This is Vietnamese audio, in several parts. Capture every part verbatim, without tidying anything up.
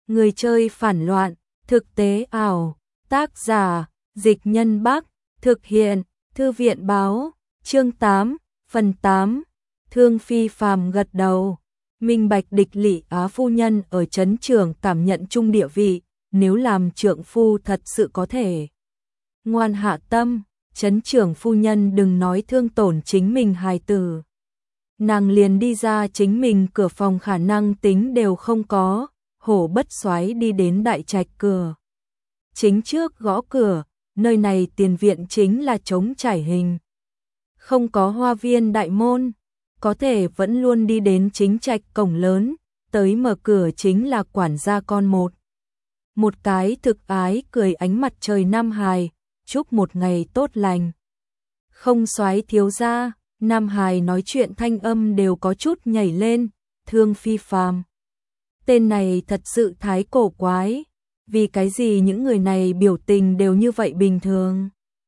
Người chơi phản loạn, thực tế ảo, tác giả, Dịch Nhân Bắc, thực hiện, Thư viện báo, chương tám, phần tám, Thương Phi Phàm gật đầu, minh bạch địch lỵ Á phu nhân ở trấn trưởng cảm nhận chung địa vị, nếu làm trượng phu thật sự có thể. Ngoan hạ tâm, trấn trưởng phu nhân đừng nói thương tổn chính mình hài tử. Nàng liền đi ra chính mình cửa phòng khả năng tính đều không có, Hổ Bất Soái đi đến đại trạch cửa. Chính trước gõ cửa, nơi này tiền viện chính là trống trải hình. Không có hoa viên đại môn, có thể vẫn luôn đi đến chính trạch cổng lớn, tới mở cửa chính là quản gia con một. Một cái thực ái cười ánh mặt trời Nam Hài, chúc một ngày tốt lành. Không Soái thiếu gia, Nam Hài nói chuyện thanh âm đều có chút nhảy lên, Thương Phi Phàm. Tên này thật sự thái cổ quái, vì cái gì những người này biểu tình đều như vậy bình thường.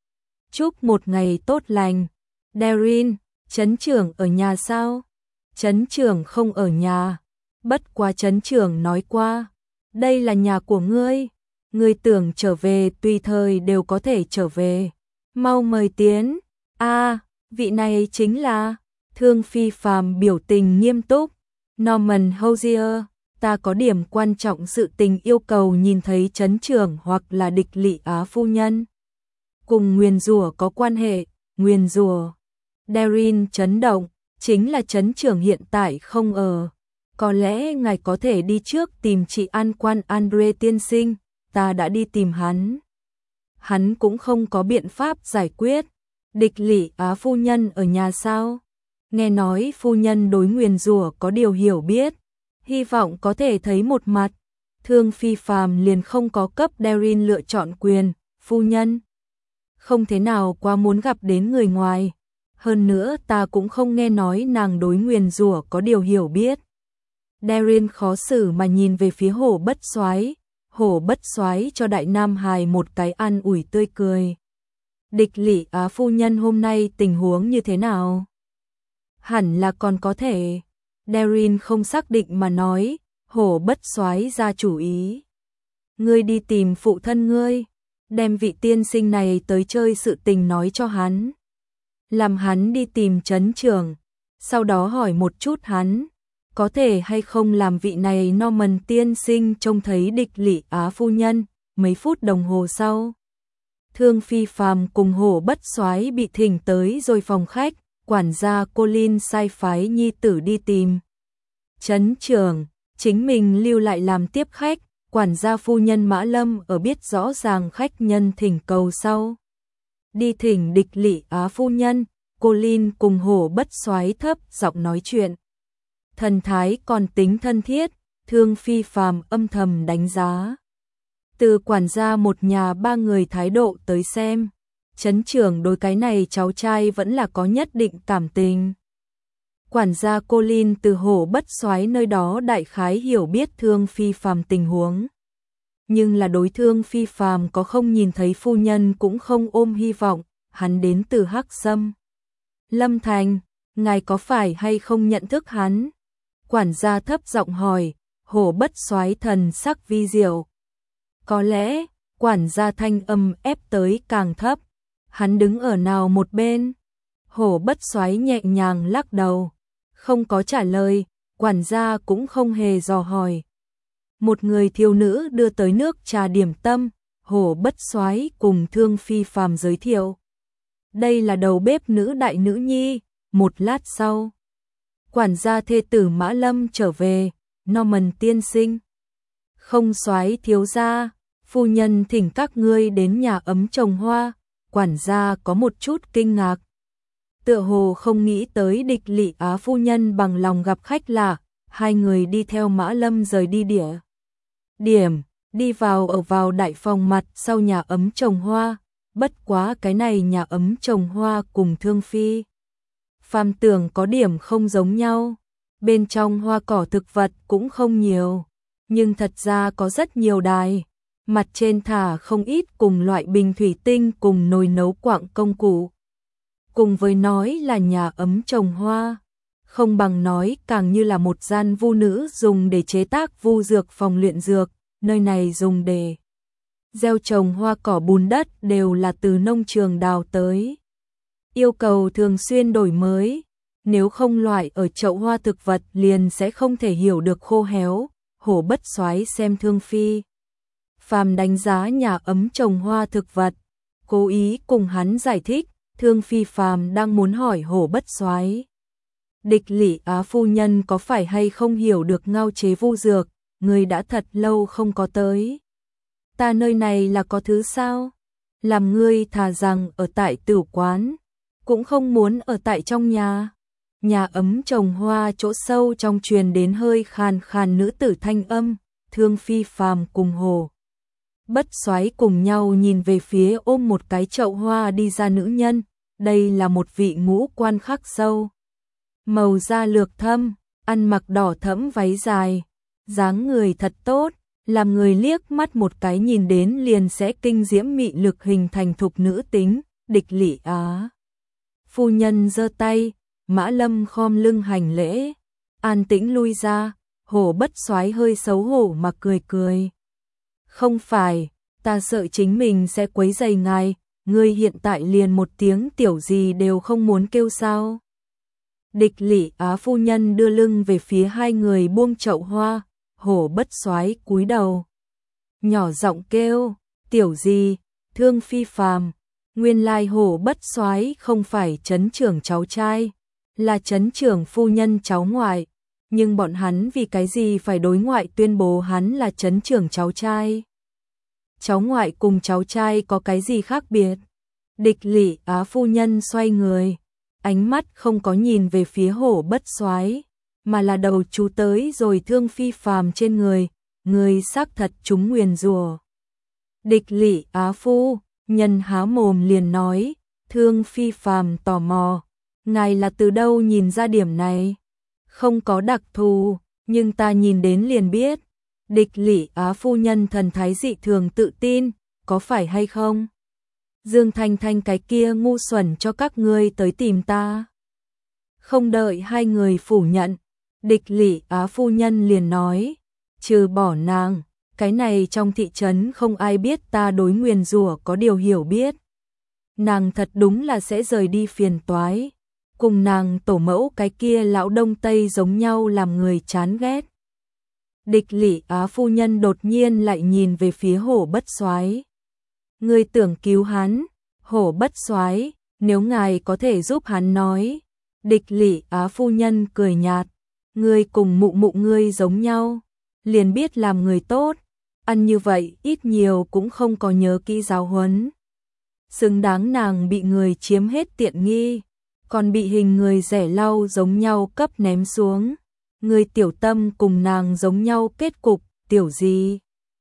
Chúc một ngày tốt lành, Darin, trấn trưởng ở nhà sao? Trấn trưởng không ở nhà, bất quá trấn trưởng nói qua, đây là nhà của ngươi, ngươi tưởng trở về tùy thời đều có thể trở về, mau mời tiến. A, vị này chính là, Thương Phi Phàm biểu tình nghiêm túc, Norman Hosier, ta có điểm quan trọng sự tình yêu cầu nhìn thấy trấn trưởng hoặc là địch lỵ Á phu nhân. Cùng nguyền rủa có quan hệ, nguyền rủa. Darin chấn động, chính là trấn trưởng hiện tại không ở. Có lẽ ngài có thể đi trước tìm chị an quan Andre tiên sinh, ta đã đi tìm hắn. Hắn cũng không có biện pháp giải quyết. Địch lỵ Á phu nhân ở nhà sao? Nghe nói phu nhân đối nguyền rủa có điều hiểu biết, hy vọng có thể thấy một mặt. Thương Phi Phàm liền không có cấp Darin lựa chọn quyền, phu nhân. Không thế nào quá muốn gặp đến người ngoài. Hơn nữa ta cũng không nghe nói nàng đối nguyền rủa có điều hiểu biết. Darin khó xử mà nhìn về phía Hổ Bất Soái, Hổ Bất Soái cho Đại Nam Hài một cái an ủi tươi cười. Địch lỵ Á phu nhân hôm nay tình huống như thế nào? Hẳn là còn có thể. Darin không xác định mà nói, Hổ Bất Soái ra chủ ý. Ngươi đi tìm phụ thân ngươi, đem vị tiên sinh này tới chơi sự tình nói cho hắn. Làm hắn đi tìm trấn trưởng, sau đó hỏi một chút hắn, có thể hay không làm vị này Norman tiên sinh trông thấy địch lỵ Á phu nhân. Mấy phút đồng hồ sau, Thương Phi Phàm cùng Hổ Bất Soái bị thỉnh tới rồi phòng khách, quản gia Colin sai phái nhi tử đi tìm trấn trưởng, chính mình lưu lại làm tiếp khách. Quản gia phu nhân Mã Lâm ở biết rõ ràng khách nhân thỉnh cầu sau, đi thỉnh địch lỵ Á phu nhân. Colin cùng Hổ Bất Soái thấp giọng nói chuyện, thần thái còn tính thân thiết. Thương Phi Phàm âm thầm đánh giá từ quản gia một nhà ba người thái độ tới xem, trấn trưởng đối cái này cháu trai vẫn là có nhất định cảm tình. Quản gia Colin từ Hổ Bất Soái nơi đó đại khái hiểu biết Thương Phi Phàm tình huống, nhưng là đối Thương Phi Phàm có không nhìn thấy phu nhân cũng không ôm hy vọng. Hắn đến từ Hắc Sâm Lâm Thành, ngài có phải hay không nhận thức hắn? Quản gia thấp giọng hỏi. Hổ Bất Soái thần sắc vi diệu. Có lẽ, quản gia thanh âm ép tới càng thấp. Hắn đứng ở nào một bên? Hổ Bất Soái nhẹ nhàng lắc đầu, không có trả lời. Quản gia cũng không hề dò hỏi. Một người thiếu nữ đưa tới nước trà điểm tâm. Hổ Bất Soái cùng Thương Phi Phàm giới thiệu, đây là đầu bếp nữ đại nữ nhi. Một lát sau, quản gia thê tử Mã Lâm trở về. Norman tiên sinh, Không Soái thiếu gia, phu nhân thỉnh các ngươi đến nhà ấm trồng hoa. Quản gia có một chút kinh ngạc, tựa hồ không nghĩ tới địch lỵ Á phu nhân bằng lòng gặp khách lạ. Hai người đi theo Mã Lâm rời đi địa điểm, đi vào ở vào đại phòng mặt sau nhà ấm trồng hoa. Bất quá cái này nhà ấm trồng hoa cùng Thương Phi Phàm tưởng có điểm không giống nhau. Bên trong hoa cỏ thực vật cũng không nhiều, nhưng thật ra có rất nhiều đài, mặt trên thả không ít cùng loại bình thủy tinh cùng nồi nấu quặng công cụ. Cùng với nói là nhà ấm trồng hoa, không bằng nói càng như là một gian vu nữ dùng để chế tác vu dược phòng luyện dược, nơi này dùng để gieo trồng hoa cỏ bùn đất đều là từ nông trường đào tới. Yêu cầu thường xuyên đổi mới, nếu không loại ở chậu hoa thực vật liền sẽ không thể hiểu được khô héo. Hổ Bất Soái xem Thương Phi Phàm đánh giá nhà ấm trồng hoa thực vật, cố ý cùng hắn giải thích. Thương Phi Phàm đang muốn hỏi Hổ Bất Soái, Địch Lỷ Á phu nhân có phải hay không hiểu được ngao chế vu dược, người đã thật lâu không có tới. Ta nơi này là có thứ sao? Làm ngươi thà rằng ở tại tử quán, cũng không muốn ở tại trong nhà. Nhà ấm trồng hoa chỗ sâu trong truyền đến hơi khàn khàn nữ tử thanh âm. Thương Phi Phàm cùng Hổ Bất Soái cùng nhau nhìn về phía ôm một cái chậu hoa đi ra nữ nhân. Đây là một vị ngũ quan khắc sâu, màu da lược thâm, ăn mặc đỏ thẫm váy dài, dáng người thật tốt, làm người liếc mắt một cái nhìn đến liền sẽ kinh diễm mị lực hình thành thục nữ tính. Địch Lỷ Á phu nhân giơ tay, Mã Lâm khom lưng hành lễ, an tĩnh lui ra. Hổ Bất Soái hơi xấu hổ mà cười cười. Không phải, ta sợ chính mình sẽ quấy rầy ngài, ngươi hiện tại liền một tiếng tiểu gì đều không muốn kêu sao? Địch Lỷ Á phu nhân đưa lưng về phía hai người buông chậu hoa. Hổ Bất Soái cúi đầu, nhỏ giọng kêu, tiểu gì? Thương Phi Phàm. Nguyên lai Hổ Bất Soái không phải trấn trưởng cháu trai, là trấn trưởng phu nhân cháu ngoại. Nhưng bọn hắn vì cái gì phải đối ngoại tuyên bố hắn là trấn trưởng cháu trai? Cháu ngoại cùng cháu trai có cái gì khác biệt? Địch Lỷ Á phu nhân xoay người, ánh mắt không có nhìn về phía Hổ Bất Soái, mà là đầu chú tới rồi Thương Phi Phàm trên người. Người xác thật chúng nguyền rủa. Địch Lỷ Á phu nhân há mồm liền nói. Thương Phi Phàm tò mò, ngài là từ đâu nhìn ra điểm này? Không có đặc thù, nhưng ta nhìn đến liền biết. Địch Lỷ Á phu nhân thần thái dị thường tự tin, có phải hay không? Dương Thanh Thanh cái kia ngu xuẩn cho các ngươi tới tìm ta. Không đợi hai người phủ nhận, Địch Lỷ Á phu nhân liền nói, trừ bỏ nàng, cái này trong thị trấn không ai biết ta đối nguyền rủa có điều hiểu biết. Nàng thật đúng là sẽ rời đi phiền toái, cùng nàng tổ mẫu cái kia lão Đông Tây giống nhau làm người chán ghét. Địch Lỷ Á phu nhân đột nhiên lại nhìn về phía Hổ Bất Soái. Ngươi tưởng cứu hắn? Hổ Bất Soái, nếu ngài có thể giúp hắn nói. Địch Lỷ Á phu nhân cười nhạt, ngươi cùng mụ mụ ngươi giống nhau, liền biết làm người tốt, ăn như vậy ít nhiều cũng không có nhớ kỹ giáo huấn. Xứng đáng nàng bị người chiếm hết tiện nghi, còn bị hình người rẻ lau giống nhau cấp ném xuống. Người tiểu tâm cùng nàng giống nhau kết cục, tiểu gì?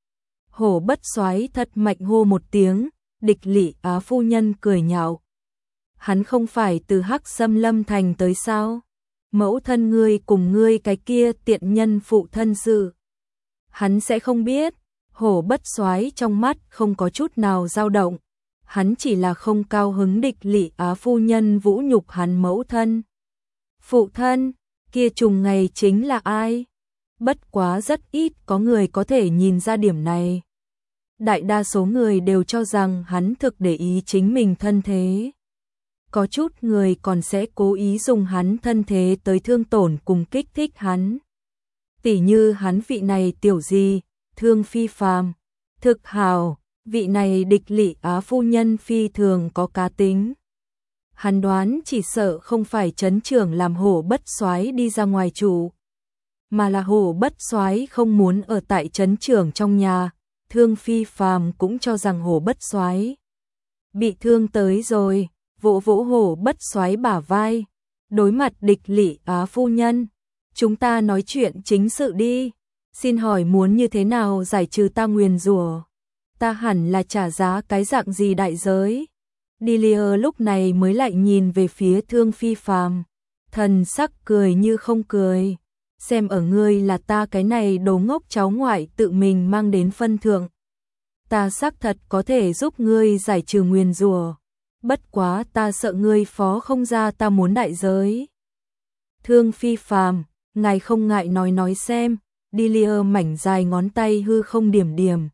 Hổ Bất Soái thật mạnh hô một tiếng. Địch Lỷ Á phu nhân cười nhạo. Hắn không phải từ Hắc Xâm Lâm thành tới sao? Mẫu thân ngươi cùng ngươi cái kia tiện nhân phụ thân sự, hắn sẽ không biết. Hổ Bất Soái trong mắt không có chút nào dao động, hắn chỉ là không cao hứng Địch Lỷ Á phu nhân vũ nhục hắn mẫu thân. Phụ thân, kia trùng ngày chính là ai? Bất quá rất ít có người có thể nhìn ra điểm này. Đại đa số người đều cho rằng hắn thực để ý chính mình thân thế. Có chút người còn sẽ cố ý dùng hắn thân thế tới thương tổn cùng kích thích hắn. Tỉ như hắn vị này tiểu gì, Thương Phi Phàm, thực hào, vị này Địch Lỷ Á phu nhân phi thường có cá tính. Hắn đoán chỉ sợ không phải trấn trưởng làm Hổ Bất Soái đi ra ngoài trụ, mà là Hổ Bất Soái không muốn ở tại trấn trưởng trong nhà. Thương Phi Phàm cũng cho rằng Hổ Bất Soái bị thương tới rồi, vỗ vỗ Hổ Bất Soái bả vai. Đối mặt Địch Lỷ Á phu nhân, chúng ta nói chuyện chính sự đi. Xin hỏi muốn như thế nào giải trừ ta nguyền rủa? Ta hẳn là trả giá cái dạng gì đại giới? Delia lúc này mới lại nhìn về phía Thương Phi Phàm, thần sắc cười như không cười. Xem ở ngươi là ta cái này đồ ngốc cháu ngoại tự mình mang đến phân thượng, ta xác thật có thể giúp ngươi giải trừ nguyền rủa. Bất quá ta sợ ngươi phó không ra ta muốn đại giới. Thương Phi Phàm, ngài không ngại nói nói xem. Delia mảnh dài ngón tay hư không điểm điểm.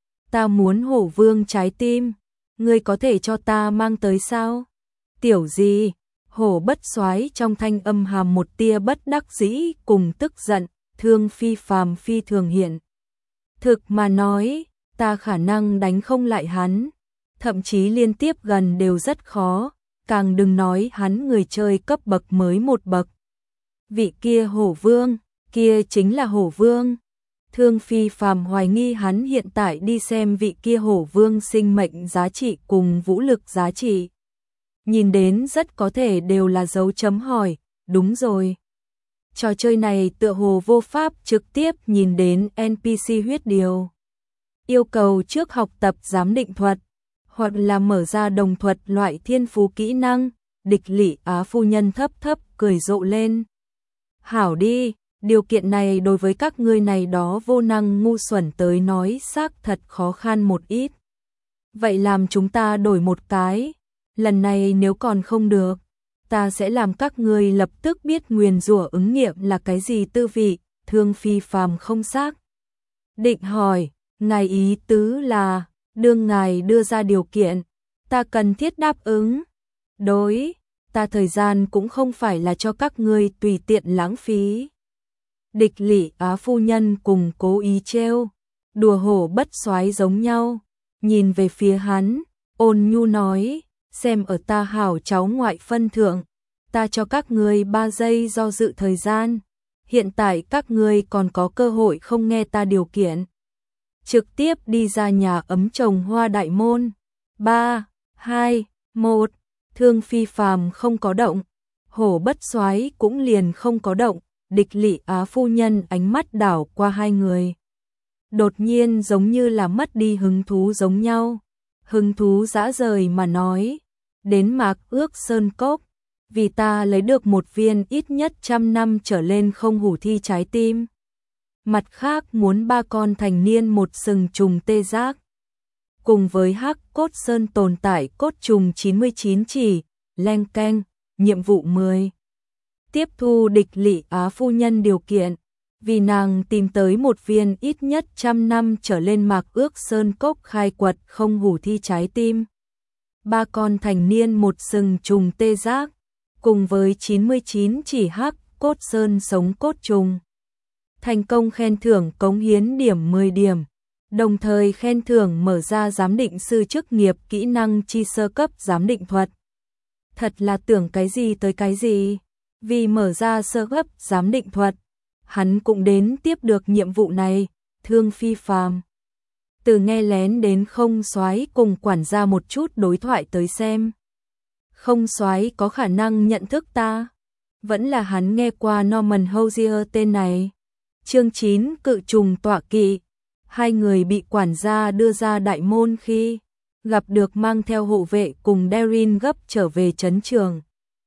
Ta muốn hổ vương trái tim, ngươi có thể cho ta mang tới sao? Tiểu gì? Hổ Bất Soái trong thanh âm hàm một tia bất đắc dĩ cùng tức giận, Thương Phi Phàm phi thường hiện. Thực mà nói, ta khả năng đánh không lại hắn, thậm chí liên tiếp gần đều rất khó, càng đừng nói hắn người chơi cấp bậc mới một bậc. Vị kia hổ vương, kia chính là hổ vương. Thương Phi Phàm hoài nghi hắn hiện tại đi xem vị kia hổ vương sinh mệnh giá trị cùng vũ lực giá trị. Nhìn đến rất có thể đều là dấu chấm hỏi, đúng rồi. Trò chơi này tựa hồ vô pháp trực tiếp nhìn đến en pê xê huyết điều. Yêu cầu trước học tập giám định thuật, hoặc là mở ra đồng thuật loại thiên phú kỹ năng, Địch Lị Á phu nhân thấp thấp cười rộ lên. Hảo đi, điều kiện này đối với các ngươi này đó vô năng ngu xuẩn tới nói xác thật khó khăn một ít. Vậy làm chúng ta đổi một cái, lần này nếu còn không được, ta sẽ làm các ngươi lập tức biết nguyền rủa ứng nghiệm là cái gì tư vị. Thương Phi Phàm không xác định hỏi, ngài ý tứ là, đương ngài đưa ra điều kiện, ta cần thiết đáp ứng. Đối, ta thời gian cũng không phải là cho các ngươi tùy tiện lãng phí. Địch Lị Á phu nhân cùng cố ý trêu đùa Hổ Bất Soái giống nhau, nhìn về phía hắn, ôn nhu nói, xem ở ta hảo cháu ngoại phân thượng, ta cho các ngươi ba giây do dự thời gian, hiện tại các ngươi còn có cơ hội không nghe ta điều kiện. Trực tiếp đi ra nhà ấm trồng hoa đại môn. ba, hai, một, Thương Phi Phàm không có động, Hổ Bất Soái cũng liền không có động, Địch Lị Á phu nhân ánh mắt đảo qua hai người. Đột nhiên giống như là mất đi hứng thú giống nhau, hứng thú dã rời mà nói, đến Mạc Ước Sơn Cốc, vì ta lấy được một viên ít nhất trăm năm trở lên không hủ thi trái tim. Mặt khác muốn ba con thành niên một sừng trùng tê giác. Cùng với Hắc Cốt Sơn tồn tại cốt trùng chín mươi chín chỉ, leng keng, nhiệm vụ mười. Tiếp thu Địch Lị Á phu nhân điều kiện, vì nàng tìm tới một viên ít nhất trăm năm trở lên Mạc Ước Sơn Cốc khai quật không hủ thi trái tim. Ba con thành niên một sừng trùng tê giác, cùng với chín mươi chín chỉ Hắc Cốt Sơn sống cốt trùng. Thành công khen thưởng cống hiến điểm mười điểm, đồng thời khen thưởng mở ra giám định sư chức nghiệp kỹ năng chi sơ cấp giám định thuật. Thật là tưởng cái gì tới cái gì, vì mở ra sơ cấp giám định thuật, hắn cũng đến tiếp được nhiệm vụ này. Thương Phi Phàm từ nghe lén đến Không Soái cùng quản gia một chút đối thoại tới xem, Không Soái có khả năng nhận thức ta, vẫn là hắn nghe qua Norman Hosier tên này. Chương chín Cự trùng tọa kỵ. Hai người bị quản gia đưa ra đại môn khi gặp được mang theo hộ vệ cùng Darin gấp trở về trấn trường.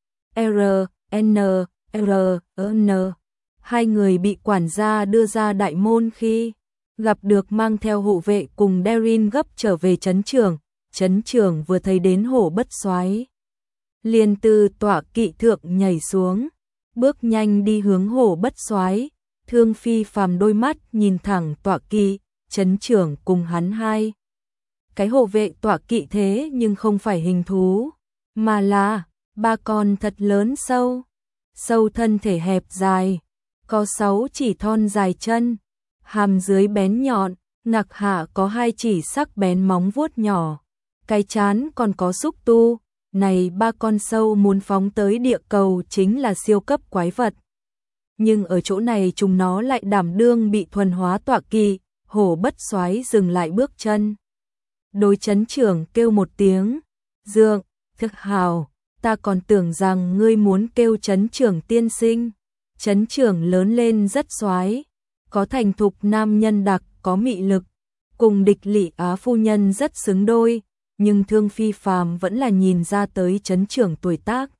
R, N, R, N. Hai người bị quản gia đưa ra đại môn khi gặp được mang theo hộ vệ cùng Darin gấp trở về trấn trường. Trấn trường vừa thấy đến Hổ Bất Soái, liền từ tọa kỵ thượng nhảy xuống, bước nhanh đi hướng Hổ Bất Soái. Thương Phi Phàm đôi mắt nhìn thẳng tọa kỵ, trấn trưởng cùng hắn hai. Cái hộ vệ tọa kỵ thế nhưng không phải hình thú, mà là ba con thật lớn sâu. Sâu thân thể hẹp dài, có sáu chỉ thon dài chân, hàm dưới bén nhọn, ngạc hạ có hai chỉ sắc bén móng vuốt nhỏ, cái chán còn có xúc tu. Này ba con sâu muốn phóng tới địa cầu chính là siêu cấp quái vật. Nhưng ở chỗ này chúng nó lại đảm đương bị thuần hóa tọa kỵ. Hổ Bất Soái dừng lại bước chân, đối trấn trưởng kêu một tiếng, "Dượng, thực hào, ta còn tưởng rằng ngươi muốn kêu trấn trưởng tiên sinh." Trấn trưởng lớn lên rất soái, có thành thục nam nhân đặc, có mị lực, cùng Địch Lị Á phu nhân rất xứng đôi, nhưng Thương Phi Phàm vẫn là nhìn ra tới trấn trưởng tuổi tác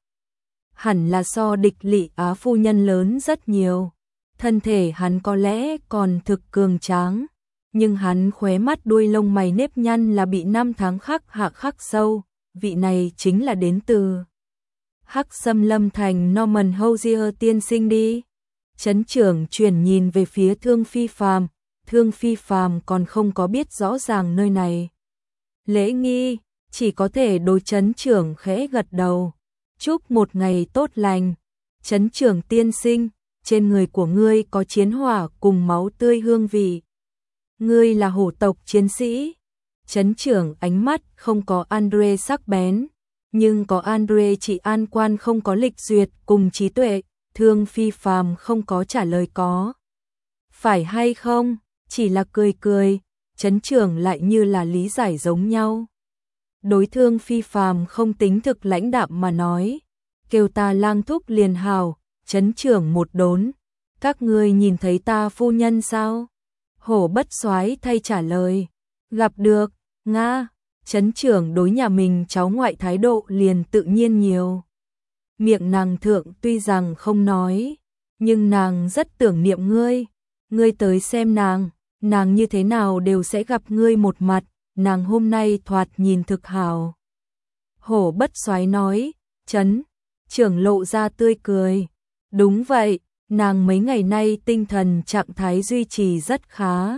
hẳn là so Địch Lị Á phu nhân lớn rất nhiều. Thân thể hắn có lẽ còn thực cường tráng, nhưng hắn khóe mắt đuôi lông mày nếp nhăn là bị năm tháng khắc hạ khắc sâu, vị này chính là đến từ Hắc Xâm Lâm Thành Norman Hosier tiên sinh đi. Trấn trưởng chuyển nhìn về phía Thương Phi Phàm, Thương Phi Phàm còn không có biết rõ ràng nơi này lễ nghi, chỉ có thể đối trấn trưởng khẽ gật đầu. Chúc một ngày tốt lành, trấn trưởng tiên sinh, trên người của ngươi có chiến hỏa cùng máu tươi hương vị. Ngươi là hổ tộc chiến sĩ. Trấn trưởng ánh mắt không có Andre sắc bén, nhưng có Andre chỉ an quan không có lịch duyệt cùng trí tuệ. Thương Phi Phàm không có trả lời có phải hay không, chỉ là cười cười. Trấn trưởng lại như là lý giải giống nhau. Đối Thương Phi Phàm không tính thực lãnh đạm mà nói, kêu ta Lang thúc liền hào. Trấn trưởng một đốn, các ngươi nhìn thấy ta phu nhân sao? Hổ Bất Soái thay trả lời, gặp được, nga. Trấn trưởng đối nhà mình cháu ngoại thái độ liền tự nhiên nhiều. Miệng nàng thượng tuy rằng không nói, nhưng nàng rất tưởng niệm ngươi. Ngươi tới xem nàng, nàng như thế nào đều sẽ gặp ngươi một mặt, nàng hôm nay thoạt nhìn thực hào. Hổ Bất Soái nói, Trấn trưởng lộ ra tươi cười. Đúng vậy, nàng mấy ngày nay tinh thần trạng thái duy trì rất khá.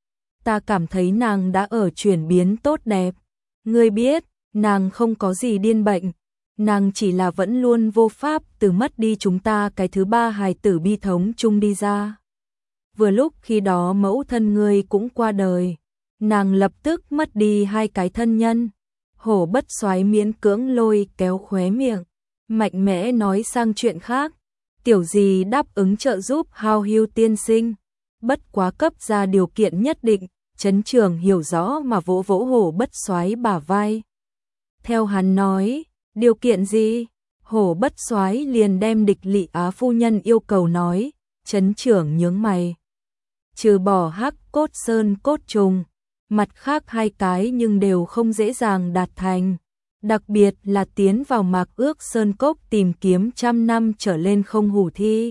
Ta cảm thấy nàng đã ở chuyển biến tốt đẹp. Ngươi biết, nàng không có gì điên bệnh. Nàng chỉ là vẫn luôn vô pháp từ mất đi chúng ta cái thứ ba hài tử bi thống chung đi ra. Vừa lúc khi đó mẫu thân ngươi cũng qua đời. Nàng lập tức mất đi hai cái thân nhân. Hổ Bất Soái miễn cưỡng lôi kéo khóe miệng, mạnh mẽ nói sang chuyện khác. Tiểu gì đáp ứng trợ giúp Hao Hưu tiên sinh, bất quá cấp ra điều kiện nhất định. Trấn trưởng hiểu rõ mà vỗ vỗ Hổ Bất Soái bả vai. Theo hắn nói, điều kiện gì? Hổ Bất Soái liền đem Địch Lị Á phu nhân yêu cầu nói. Trấn trưởng nhướng mày, trừ bỏ Hắc Cốt Sơn cốt trùng, mặt khác hai cái nhưng đều không dễ dàng đạt thành. Đặc biệt là tiến vào Mạc Ước Sơn Cốc tìm kiếm trăm năm trở lên không hủ thi.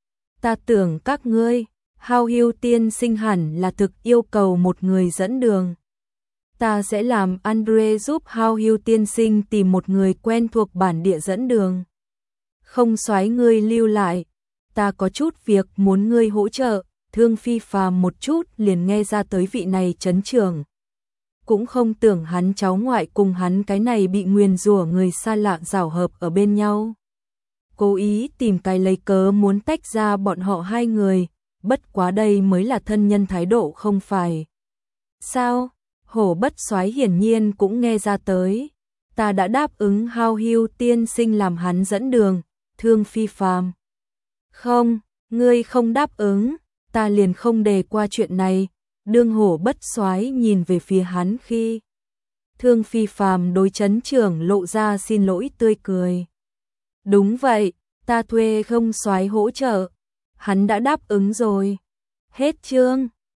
Ta tưởng các ngươi, Hao Hưu tiên sinh hẳn là thực yêu cầu một người dẫn đường. Ta sẽ làm Andre giúp Hao Hưu tiên sinh tìm một người quen thuộc bản địa dẫn đường. Không soái ngươi lưu lại, ta có chút việc muốn ngươi hỗ trợ. Thương Phi Phàm một chút liền nghe ra tới vị này trấn trưởng. Cũng không tưởng hắn cháu ngoại cùng hắn cái này bị nguyền rủa người xa lạ giảo hợp ở bên nhau. Cố ý tìm cái lấy cớ muốn tách ra bọn họ hai người, bất quá đây mới là thân nhân thái độ không phải. Sao? Hổ Bất Soái hiển nhiên cũng nghe ra tới. Ta đã đáp ứng Hao Hưu tiên sinh làm hắn dẫn đường. Thương Phi Phàm. Không, ngươi không đáp ứng, ta liền không đề qua chuyện này. Đương Hổ Bất Soái nhìn về phía hắn khi Thương Phi Phàm đối trấn trưởng lộ ra xin lỗi tươi cười. Đúng vậy, ta thuê không soái hỗ trợ. Hắn đã đáp ứng rồi. Hết chương.